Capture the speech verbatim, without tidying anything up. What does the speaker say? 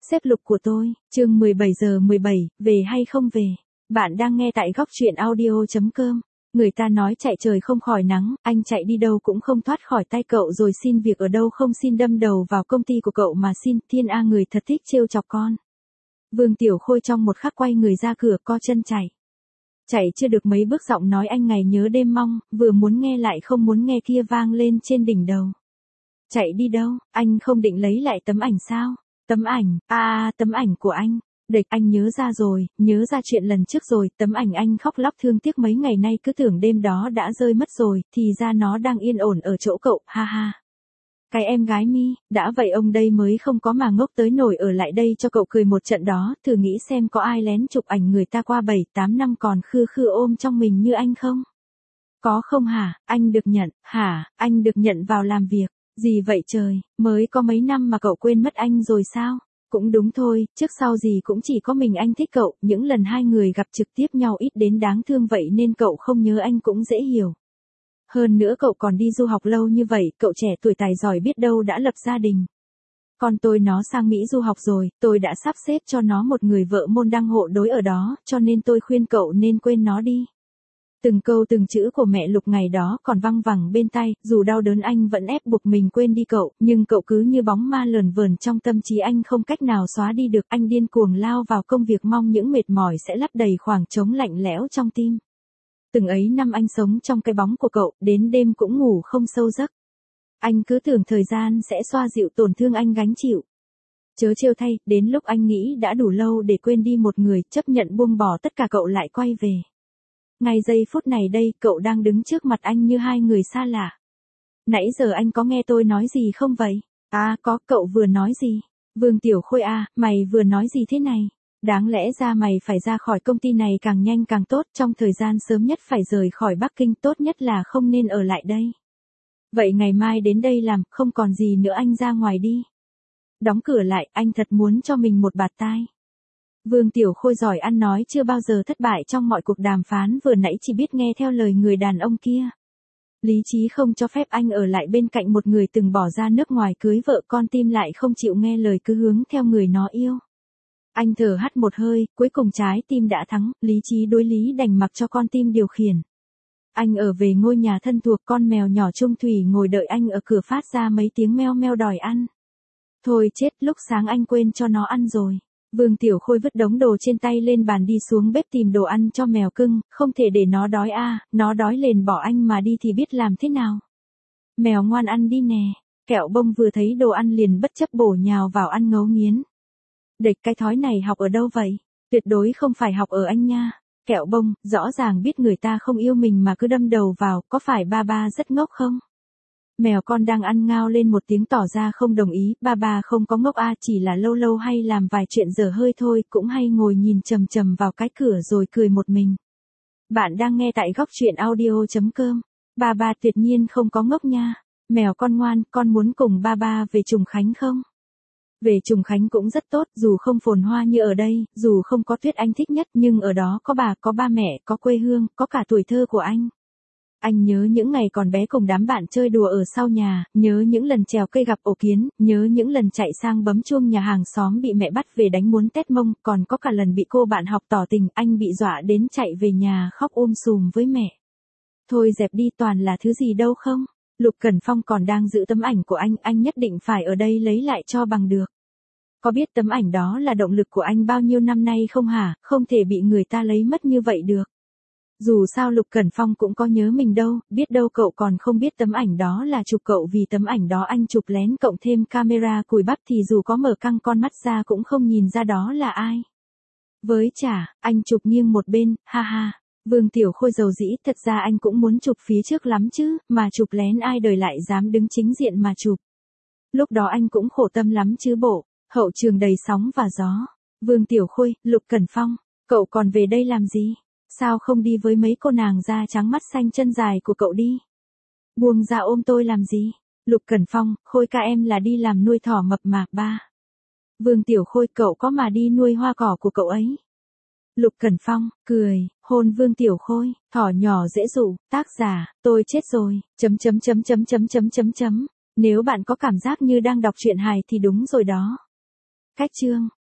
Xếp lục của tôi, chương mười bảy giờ mười bảy, về hay không về. Bạn đang nghe tại góc truyện audio.com. Người ta nói chạy trời không khỏi nắng, anh chạy đi đâu cũng không thoát khỏi tay cậu rồi xin việc ở đâu không xin đâm đầu vào công ty của cậu mà xin, thiên a người thật thích trêu chọc con. Vương Tiểu Khôi trong một khắc quay người ra cửa co chân chạy. Chạy chưa được mấy bước giọng nói anh ngày nhớ đêm mong, vừa muốn nghe lại không muốn nghe kia vang lên trên đỉnh đầu. Chạy đi đâu, anh không định lấy lại tấm ảnh sao? Tấm ảnh, à, à tấm ảnh của anh. Địch, anh nhớ ra rồi, nhớ ra chuyện lần trước rồi, tấm ảnh anh khóc lóc thương tiếc mấy ngày nay cứ tưởng đêm đó đã rơi mất rồi, thì ra nó đang yên ổn ở chỗ cậu, ha ha. Cái em gái mi, đã vậy ông đây mới không có mà ngốc tới nổi ở lại đây cho cậu cười một trận đó, thử nghĩ xem có ai lén chụp ảnh người ta qua bảy tám năm còn khư khư ôm trong mình như anh không? Có không hả, anh được nhận, hả, anh được nhận vào làm việc. Gì vậy trời, mới có mấy năm mà cậu quên mất anh rồi sao? Cũng đúng thôi, trước sau gì cũng chỉ có mình anh thích cậu, những lần hai người gặp trực tiếp nhau ít đến đáng thương vậy nên cậu không nhớ anh cũng dễ hiểu. Hơn nữa cậu còn đi du học lâu như vậy, cậu trẻ tuổi tài giỏi biết đâu đã lập gia đình. Con tôi nó sang Mỹ du học rồi, tôi đã sắp xếp cho nó một người vợ môn đăng hộ đối ở đó, cho nên tôi khuyên cậu nên quên nó đi. Từng câu từng chữ của mẹ Lục ngày đó còn văng vẳng bên tai, dù đau đớn anh vẫn ép buộc mình quên đi cậu, nhưng cậu cứ như bóng ma lờn vờn trong tâm trí anh không cách nào xóa đi được. Anh điên cuồng lao vào công việc mong những mệt mỏi sẽ lấp đầy khoảng trống lạnh lẽo trong tim. Từng ấy năm anh sống trong cái bóng của cậu, đến đêm cũng ngủ không sâu giấc. Anh cứ tưởng thời gian sẽ xoa dịu tổn thương anh gánh chịu. Chớ trêu thay, đến lúc anh nghĩ đã đủ lâu để quên đi một người, chấp nhận buông bỏ tất cả cậu lại quay về. Ngay giây phút này đây, cậu đang đứng trước mặt anh như hai người xa lạ. Nãy giờ anh có nghe tôi nói gì không vậy? À, có, cậu vừa nói gì? Vương Tiểu Khôi à, mày vừa nói gì thế này? Đáng lẽ ra mày phải ra khỏi công ty này càng nhanh càng tốt, trong thời gian sớm nhất phải rời khỏi Bắc Kinh, tốt nhất là không nên ở lại đây. Vậy ngày mai đến đây làm, không còn gì nữa anh ra ngoài đi. Đóng cửa lại, anh thật muốn cho mình một bạt tai. Vương Tiểu Khôi giỏi ăn nói chưa bao giờ thất bại trong mọi cuộc đàm phán vừa nãy chỉ biết nghe theo lời người đàn ông kia. Lý trí không cho phép anh ở lại bên cạnh một người từng bỏ ra nước ngoài cưới vợ con tim lại không chịu nghe lời cứ hướng theo người nó yêu. Anh thở hắt một hơi, cuối cùng trái tim đã thắng, lý trí đối lý đành mặc cho con tim điều khiển. Anh ở về ngôi nhà thân thuộc, con mèo nhỏ Trung Thủy ngồi đợi anh ở cửa phát ra mấy tiếng meo meo đòi ăn. Thôi chết, lúc sáng anh quên cho nó ăn rồi. Vương Tiểu Khôi vứt đống đồ trên tay lên bàn đi xuống bếp tìm đồ ăn cho mèo cưng, không thể để nó đói a, à, nó đói liền bỏ anh mà đi thì biết làm thế nào. Mèo ngoan ăn đi nè, Kẹo Bông vừa thấy đồ ăn liền bất chấp bổ nhào vào ăn ngấu nghiến. Địch, cái thói này học ở đâu vậy? Tuyệt đối không phải học ở anh nha. Kẹo Bông, rõ ràng biết người ta không yêu mình mà cứ đâm đầu vào, có phải ba ba rất ngốc không? Mèo con đang ăn ngao lên một tiếng tỏ ra không đồng ý, ba ba không có ngốc a, chỉ là lâu lâu hay làm vài chuyện dở hơi thôi, cũng hay ngồi nhìn chầm chầm vào cái cửa rồi cười một mình. Bạn đang nghe tại góc truyện audio.com. Ba ba tuyệt nhiên không có ngốc nha. Mèo con ngoan, con muốn cùng ba ba về Trùng Khánh không? Về Trùng Khánh cũng rất tốt, dù không phồn hoa như ở đây, dù không có tuyết anh thích nhất, nhưng ở đó có bà, có ba mẹ, có quê hương, có cả tuổi thơ của anh. Anh nhớ những ngày còn bé cùng đám bạn chơi đùa ở sau nhà, nhớ những lần trèo cây gặp ổ kiến, nhớ những lần chạy sang bấm chuông nhà hàng xóm bị mẹ bắt về đánh muốn tét mông, còn có cả lần bị cô bạn học tỏ tình, anh bị dọa đến chạy về nhà khóc um sùm với mẹ. Thôi dẹp đi, toàn là thứ gì đâu không? Lục Cẩn Phong còn đang giữ tấm ảnh của anh, anh nhất định phải ở đây lấy lại cho bằng được. Có biết tấm ảnh đó là động lực của anh bao nhiêu năm nay không hả? Không thể bị người ta lấy mất như vậy được. Dù sao Lục Cẩn Phong cũng có nhớ mình đâu, biết đâu cậu còn không biết tấm ảnh đó là chụp cậu vì tấm ảnh đó anh chụp lén cộng thêm camera cùi bắp thì dù có mở căng con mắt ra cũng không nhìn ra đó là ai. Với chả, anh chụp nghiêng một bên, ha ha. Vương Tiểu Khôi dầu dĩ, thật ra anh cũng muốn chụp phía trước lắm chứ, mà chụp lén ai đời lại dám đứng chính diện mà chụp. Lúc đó anh cũng khổ tâm lắm chứ bộ, hậu trường đầy sóng và gió. Vương Tiểu Khôi, Lục Cẩn Phong, cậu còn về đây làm gì? Sao không đi với mấy cô nàng da trắng mắt xanh chân dài của cậu đi? Buông ra ôm tôi làm gì? Lục Cẩn Phong, Khôi ca em là đi làm nuôi thỏ mập mạp ba. Vương Tiểu Khôi, cậu có mà đi nuôi hoa cỏ của cậu ấy. Lục Cẩn Phong, cười, hôn Vương Tiểu Khôi, thỏ nhỏ dễ dụ, tác giả, tôi chết rồi, chấm chấm chấm chấm chấm chấm chấm chấm. Nếu bạn có cảm giác như đang đọc truyện hài thì đúng rồi đó. Cách chương.